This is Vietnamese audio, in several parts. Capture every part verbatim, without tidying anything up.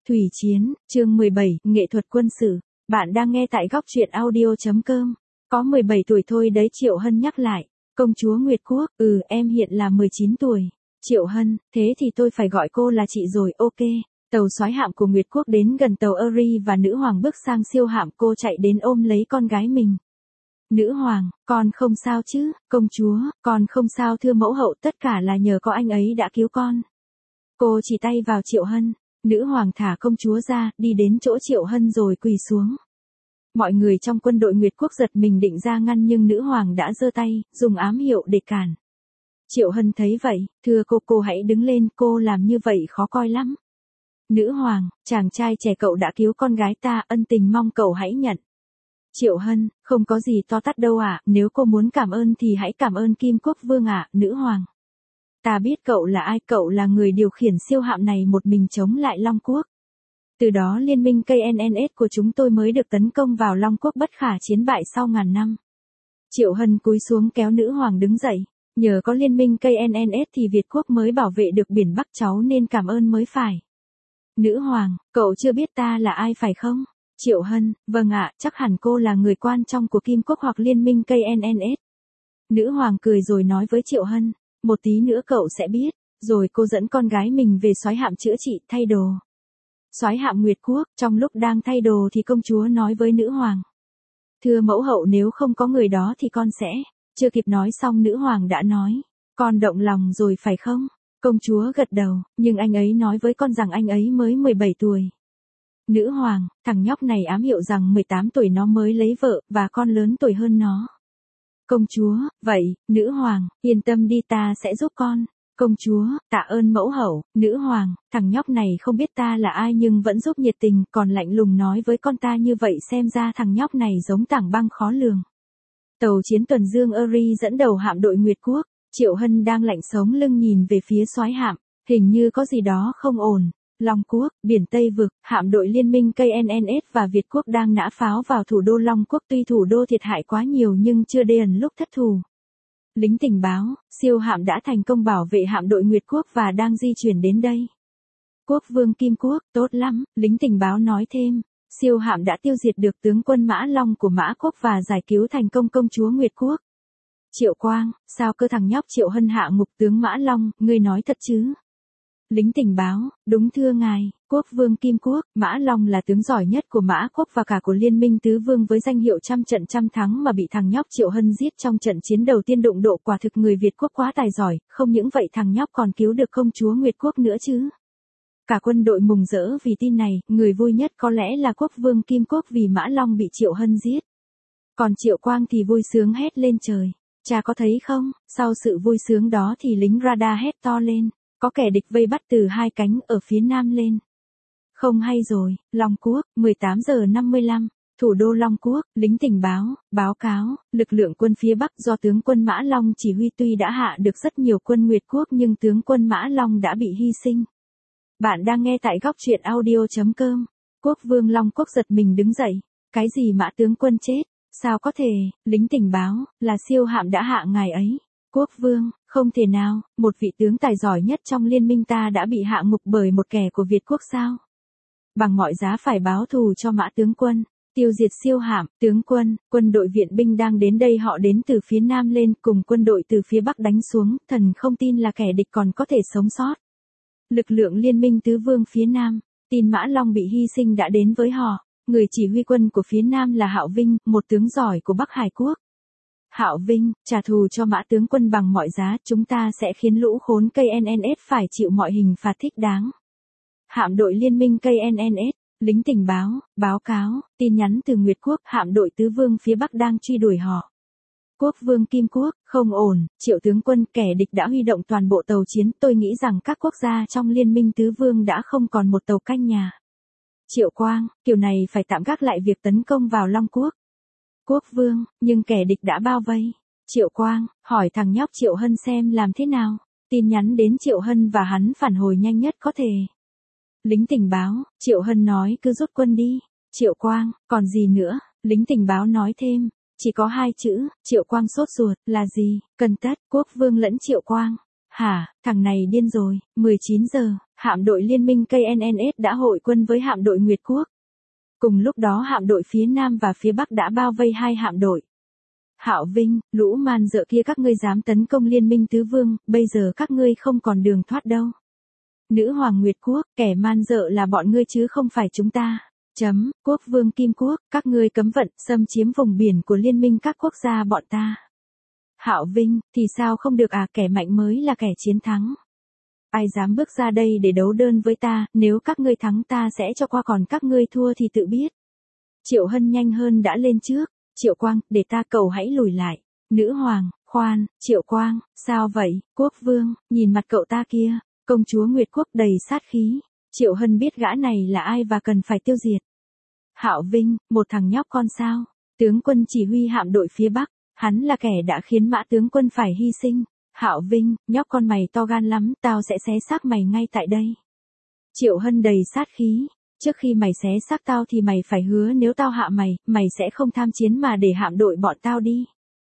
Thủy Chiến, chương mười bảy, nghệ thuật quân sự. Bạn đang nghe tại góc truyện audio.com. Có mười bảy tuổi thôi đấy, Triệu Hân nhắc lại. Công chúa Nguyệt Quốc, ừ em hiện là mười chín tuổi. Triệu Hân, thế thì tôi phải gọi cô là chị rồi, ok. Tàu soái hạm của Nguyệt Quốc đến gần tàu Eri và nữ hoàng bước sang siêu hạm, cô chạy đến ôm lấy con gái mình. Nữ hoàng, con không sao chứ? Công chúa, con không sao thưa mẫu hậu, tất cả là nhờ có anh ấy đã cứu con. Cô chỉ tay vào Triệu Hân. Nữ hoàng thả công chúa ra, đi đến chỗ Triệu Hân rồi quỳ xuống. Mọi người trong quân đội Nguyệt Quốc giật mình định ra ngăn nhưng nữ hoàng đã giơ tay, dùng ám hiệu để cản. Triệu Hân thấy vậy, thưa cô, cô hãy đứng lên, cô làm như vậy khó coi lắm. Nữ hoàng, chàng trai trẻ cậu đã cứu con gái ta, ân tình mong cậu hãy nhận. Triệu Hân, không có gì to tát đâu ạ, nếu cô muốn cảm ơn thì hãy cảm ơn Kim Quốc Vương ạ, nữ hoàng. Ta biết cậu là ai, cậu là người điều khiển siêu hạm này một mình chống lại Long Quốc. Từ đó liên minh ca en en ét của chúng tôi mới được tấn công vào Long Quốc bất khả chiến bại sau ngàn năm. Triệu Hân cúi xuống kéo nữ hoàng đứng dậy. Nhờ có liên minh ca en en ét thì Việt Quốc mới bảo vệ được biển Bắc, cháu nên cảm ơn mới phải. Nữ hoàng, cậu chưa biết ta là ai phải không? Triệu Hân, vâng ạ, chắc hẳn cô là người quan trọng của Kim Quốc hoặc liên minh ca en en ét. Nữ hoàng cười rồi nói với Triệu Hân. Một tí nữa cậu sẽ biết. Rồi cô dẫn con gái mình về soái hạm chữa trị, thay đồ. Soái hạm Nguyệt Quốc, trong lúc đang thay đồ thì công chúa nói với nữ hoàng. Thưa mẫu hậu, nếu không có người đó thì con sẽ. Chưa kịp nói xong nữ hoàng đã nói. Con động lòng rồi phải không? Công chúa gật đầu, nhưng anh ấy nói với con rằng anh ấy mới mười bảy tuổi. Nữ hoàng, thằng nhóc này ám hiệu rằng mười tám tuổi nó mới lấy vợ, và con lớn tuổi hơn nó. Công chúa, vậy, nữ hoàng, yên tâm đi, ta sẽ giúp con. Công chúa, tạ ơn mẫu hậu. Nữ hoàng, thằng nhóc này không biết ta là ai nhưng vẫn giúp nhiệt tình, còn lạnh lùng nói với con ta như vậy, xem ra thằng nhóc này giống tảng băng khó lường. Tàu chiến tuần dương Eri dẫn đầu hạm đội Nguyệt Quốc. Triệu Hân đang lạnh sống lưng nhìn về phía soái hạm, hình như có gì đó không ổn. Long Quốc, biển Tây Vực, hạm đội liên minh ca en en ét và Việt Quốc đang nã pháo vào thủ đô Long Quốc, tuy thủ đô thiệt hại quá nhiều nhưng chưa đến lúc thất thủ. Lính tình báo, siêu hạm đã thành công bảo vệ hạm đội Nguyệt Quốc và đang di chuyển đến đây. Quốc vương Kim Quốc, tốt lắm, lính tình báo nói thêm. Siêu hạm đã tiêu diệt được tướng quân Mã Long của Mã Quốc và giải cứu thành công công chúa Nguyệt Quốc. Triệu Quang, sao cơ thằng nhóc Triệu Hân hạ ngục tướng Mã Long, ngươi nói thật chứ? Lính tình báo, đúng thưa ngài, quốc vương Kim Quốc, Mã Long là tướng giỏi nhất của Mã Quốc và cả của liên minh tứ vương với danh hiệu trăm trận trăm thắng mà bị thằng nhóc Triệu Hân giết trong trận chiến đầu tiên, đụng độ quả thực người Việt Quốc quá tài giỏi, không những vậy thằng nhóc còn cứu được công chúa Nguyệt Quốc nữa chứ. Cả quân đội mừng rỡ vì tin này, người vui nhất có lẽ là quốc vương Kim Quốc vì Mã Long bị Triệu Hân giết. Còn Triệu Quang thì vui sướng hét lên trời. Cha có thấy không, sau sự vui sướng đó thì lính radar hét to lên. Có kẻ địch vây bắt từ hai cánh ở phía nam lên. Không hay rồi, Long Quốc, mười tám giờ năm mươi lăm, thủ đô Long Quốc, lính tình báo, báo cáo, lực lượng quân phía Bắc do tướng quân Mã Long chỉ huy tuy đã hạ được rất nhiều quân Nguyệt Quốc nhưng tướng quân Mã Long đã bị hy sinh. Bạn đang nghe tại góc truyện audio.com. Quốc vương Long Quốc giật mình đứng dậy. Cái gì Mã tướng quân chết? Sao có thể, lính tình báo, là siêu hạm đã hạ ngài ấy. Quốc vương, không thể nào, một vị tướng tài giỏi nhất trong liên minh ta đã bị hạ ngục bởi một kẻ của Việt Quốc sao? Bằng mọi giá phải báo thù cho Mã tướng quân, tiêu diệt siêu hạm, tướng quân, quân đội viện binh đang đến đây, họ đến từ phía nam lên cùng quân đội từ phía bắc đánh xuống, thần không tin là kẻ địch còn có thể sống sót. Lực lượng liên minh tứ vương phía nam, tin Mã Long bị hy sinh đã đến với họ, người chỉ huy quân của phía nam là Hạo Vinh, một tướng giỏi của Bắc Hải Quốc. Hạo Vinh, trả thù cho Mã tướng quân bằng mọi giá, chúng ta sẽ khiến lũ khốn ca en en ét phải chịu mọi hình phạt thích đáng. Hạm đội liên minh ca en en ét, lính tình báo, báo cáo, tin nhắn từ Nguyệt Quốc, hạm đội tứ vương phía Bắc đang truy đuổi họ. Quốc vương Kim Quốc, không ổn, Triệu tướng quân, kẻ địch đã huy động toàn bộ tàu chiến, tôi nghĩ rằng các quốc gia trong liên minh tứ vương đã không còn một tàu canh nhà. Triệu Quang, kiểu này phải tạm gác lại việc tấn công vào Long Quốc. Quốc vương, nhưng kẻ địch đã bao vây. Triệu Quang, hỏi thằng nhóc Triệu Hân xem làm thế nào. Tin nhắn đến Triệu Hân và hắn phản hồi nhanh nhất có thể. Lính tình báo, Triệu Hân nói cứ rút quân đi. Triệu Quang, còn gì nữa? Lính tình báo nói thêm. Chỉ có hai chữ, Triệu Quang sốt ruột, là gì? Cần tất, quốc vương lẫn Triệu Quang. Hả, thằng này điên rồi. mười chín giờ, hạm đội liên minh ca en en ét đã hội quân với hạm đội Nguyệt Quốc. Cùng lúc đó hạm đội phía Nam và phía Bắc đã bao vây hai hạm đội. Hạo Vinh, lũ man dợ kia các ngươi dám tấn công liên minh tứ vương, bây giờ các ngươi không còn đường thoát đâu. Nữ hoàng Nguyệt Quốc, kẻ man dợ là bọn ngươi chứ không phải chúng ta. Chấm, quốc vương Kim Quốc, các ngươi cấm vận, xâm chiếm vùng biển của liên minh các quốc gia bọn ta. Hạo Vinh, thì sao không được à, kẻ mạnh mới là kẻ chiến thắng. Ai dám bước ra đây để đấu đơn với ta, nếu các ngươi thắng ta sẽ cho qua, còn các ngươi thua thì tự biết. Triệu Hân nhanh hơn đã lên trước. Triệu Quang, để ta, cầu hãy lùi lại. Nữ hoàng, khoan, Triệu Quang, sao vậy, quốc vương, nhìn mặt cậu ta kia, công chúa Nguyệt Quốc đầy sát khí. Triệu Hân biết gã này là ai và cần phải tiêu diệt. Hạo Vinh, một thằng nhóc con sao, tướng quân chỉ huy hạm đội phía Bắc, hắn là kẻ đã khiến Mã tướng quân phải hy sinh. Hạo Vinh, nhóc con mày to gan lắm, tao sẽ xé xác mày ngay tại đây. Triệu Hân đầy sát khí. Trước khi mày xé xác tao thì mày phải hứa nếu tao hạ mày, mày sẽ không tham chiến mà để hạm đội bọn tao đi.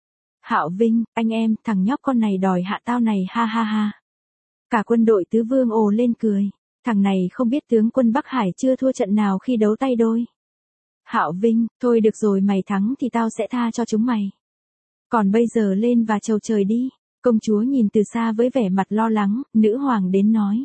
Hạo Vinh, anh em, thằng nhóc con này đòi hạ tao này, ha ha ha. Cả quân đội tứ vương ồ lên cười. Thằng này không biết tướng quân Bắc Hải chưa thua trận nào khi đấu tay đôi. Hạo Vinh, thôi được rồi, mày thắng thì tao sẽ tha cho chúng mày. Còn bây giờ lên và chầu trời đi. Công chúa nhìn từ xa với vẻ mặt lo lắng, nữ hoàng đến nói.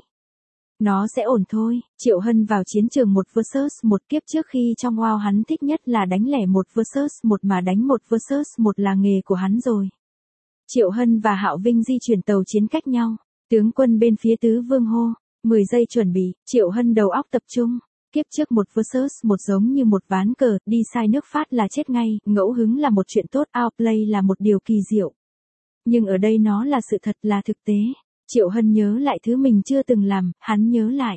Nó sẽ ổn thôi. Triệu Hân vào chiến trường một versus một, kiếp trước khi trong WoW hắn thích nhất là đánh lẻ một versus một, mà đánh một versus một là nghề của hắn rồi. Triệu Hân và Hạo Vinh di chuyển tàu chiến cách nhau. Tướng quân bên phía tứ vương hô. mười giây chuẩn bị. Triệu Hân đầu óc tập trung. Kiếp trước một versus một giống như một ván cờ, đi sai nước phát là chết ngay, ngẫu hứng là một chuyện tốt, outplay là một điều kỳ diệu. Nhưng ở đây nó là sự thật, là thực tế. Triệu Hân nhớ lại thứ mình chưa từng làm, hắn nhớ lại.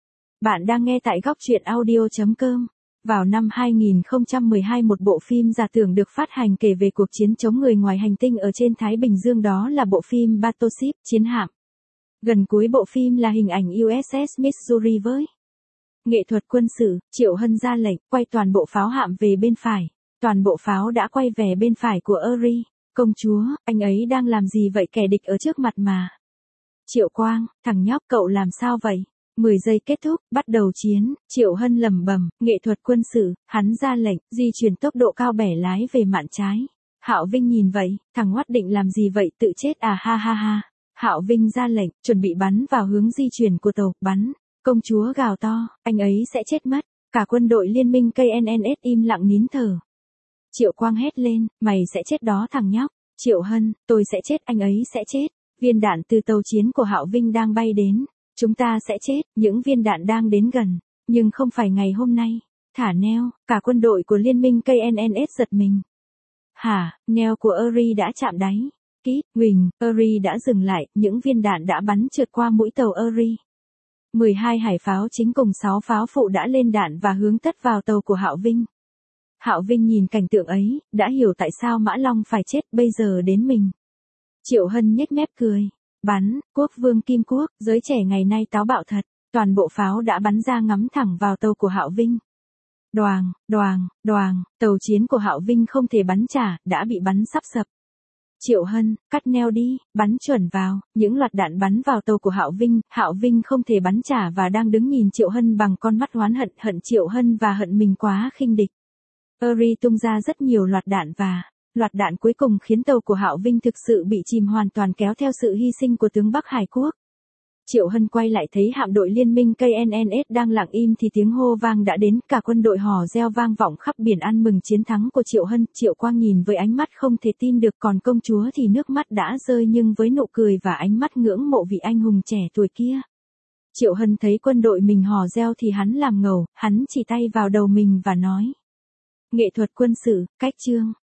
Bạn đang nghe tại góc truyện audio chấm com. Vào năm hai nghìn không trăm mười hai, một bộ phim giả tưởng được phát hành kể về cuộc chiến chống người ngoài hành tinh ở trên Thái Bình Dương, đó là bộ phim Battleship, chiến hạm. Gần cuối bộ phim là hình ảnh u ét ét Missouri với nghệ thuật quân sự. Triệu Hân ra lệnh, quay toàn bộ pháo hạm về bên phải. Toàn bộ pháo đã quay về bên phải của Eri. Công chúa, anh ấy đang làm gì vậy, kẻ địch ở trước mặt mà. Triệu Quang, thằng nhóc cậu làm sao vậy? mười giây kết thúc, bắt đầu chiến. Triệu Hân lẩm bẩm, nghệ thuật quân sự, hắn ra lệnh, di chuyển tốc độ cao bẻ lái về mạn trái. Hạo Vinh nhìn vậy, thằng ngoắt định làm gì vậy, tự chết à, ha ha ha. Hạo Vinh ra lệnh, chuẩn bị bắn vào hướng di chuyển của tàu, bắn. Công chúa gào to, anh ấy sẽ chết mất. Cả quân đội liên minh ca en en ét im lặng nín thở. Triệu Quang hét lên, mày sẽ chết đó thằng nhóc. Triệu Hân, tôi sẽ chết, anh ấy sẽ chết. Viên đạn từ tàu chiến của Hạo Vinh đang bay đến. Chúng ta sẽ chết, những viên đạn đang đến gần. Nhưng không phải ngày hôm nay. Thả neo, cả quân đội của liên minh ca en en ét giật mình. Hả, neo của Eri đã chạm đáy. Kít, Quỳnh, Eri đã dừng lại, những viên đạn đã bắn trượt qua mũi tàu Eri. mười hai hải pháo chính cùng sáu pháo phụ đã lên đạn và hướng tất vào tàu của Hạo Vinh. Hạo Vinh nhìn cảnh tượng ấy, đã hiểu tại sao Mã Long phải chết, bây giờ đến mình. Triệu Hân nhếch mép cười. Bắn, quốc vương Kim Quốc, giới trẻ ngày nay táo bạo thật. Toàn bộ pháo đã bắn ra ngắm thẳng vào tàu của Hạo Vinh. Đoàng, đoàng, đoàng, tàu chiến của Hạo Vinh không thể bắn trả, đã bị bắn sắp sập. Triệu Hân, cắt neo đi, bắn chuẩn vào, những loạt đạn bắn vào tàu của Hạo Vinh, Hạo Vinh không thể bắn trả và đang đứng nhìn Triệu Hân bằng con mắt oán hận, hận Triệu Hân và hận mình quá khinh địch. Eri tung ra rất nhiều loạt đạn và loạt đạn cuối cùng khiến tàu của Hạo Vinh thực sự bị chìm hoàn toàn, kéo theo sự hy sinh của tướng Bắc Hải Quốc. Triệu Hân quay lại thấy hạm đội liên minh ca en en ét đang lặng im thì tiếng hô vang đã đến, cả quân đội hò reo vang vọng khắp biển ăn mừng chiến thắng của Triệu Hân. Triệu Quang nhìn với ánh mắt không thể tin được, còn công chúa thì nước mắt đã rơi nhưng với nụ cười và ánh mắt ngưỡng mộ vị anh hùng trẻ tuổi kia. Triệu Hân thấy quân đội mình hò reo thì hắn làm ngầu, hắn chỉ tay vào đầu mình và nói. Nghệ thuật quân sự, cách chương.